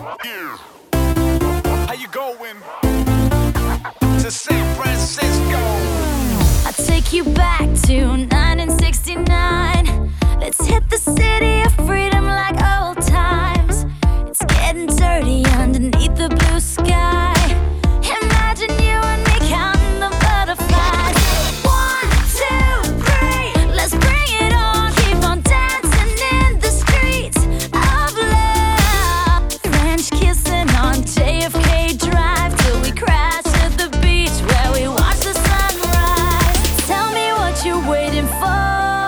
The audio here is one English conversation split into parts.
How you going to San Francisco? I'll take you back to 1969. Let's hit the city of freedom like old times. It's getting dirty underneath the blue sky. Imagine you and me counting the butterflies. 1, 2, 3, let's bring it on. Keep on dancing in the streets of love. French kissing on JFK Drive till we crash at the beach where we watch the sunrise. Tell me what you're waiting for.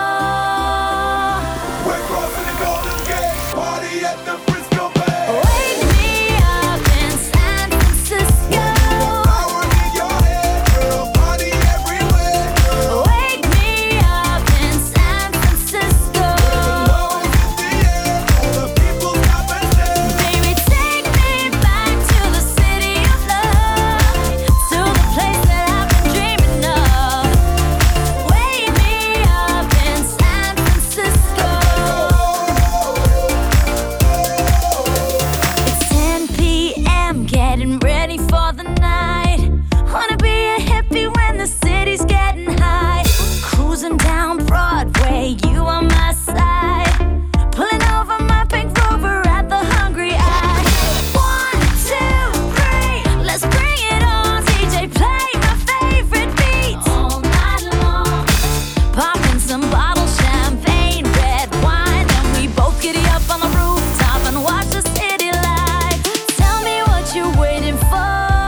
We're crossing the Golden Gate, party at the Frisco Bay. Wake me up in San Francisco. Power in your head, girl, party everywhere, girl. Wake me up in San Francisco. Love is in the air, all the people stop and stare. Baby, take me back to the city of love, to the place that I've been dreaming of. Wake me up in San Francisco. It's 10 p.m., getting ready for the night. Wanna be a hippie when the city's getting high. Cruising down Broadway, you on my side. Pulling over my pink Rover at the Hungry Eye. 1, 2, 3, let's bring it on. DJ, play my favorite beats all night long. Popping some bottle champagne, red wine, and we both giddy up on the rooftop and watch the city lights. Tell me what you're waiting for.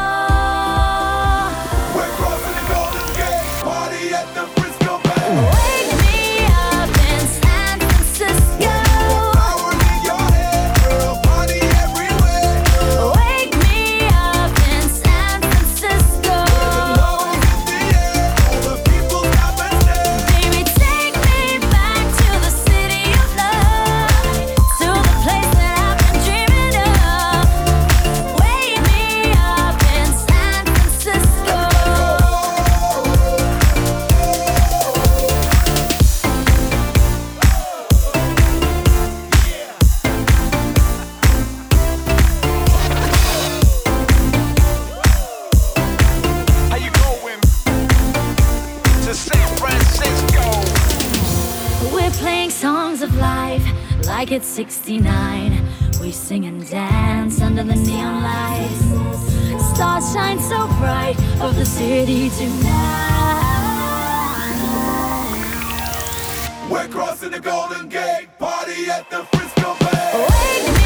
We're crossing the Golden Gate, party at the Frisco Bay. Wake me up in San Francisco. Power in your head, girl, party everywhere, girl. Wake me up in San Francisco. Love is in the air, all the people stop and stare. Baby, take me back to the city of love, to the place that I've been dreaming of. Wake me up in San Francisco. How you going to San Francisco? We're playing songs of life like it's 69. We sing and dance under the neon lights. Stars shine so bright over the city tonight. We're crossing the Golden Gate, party at the Frisco Bay. Wake me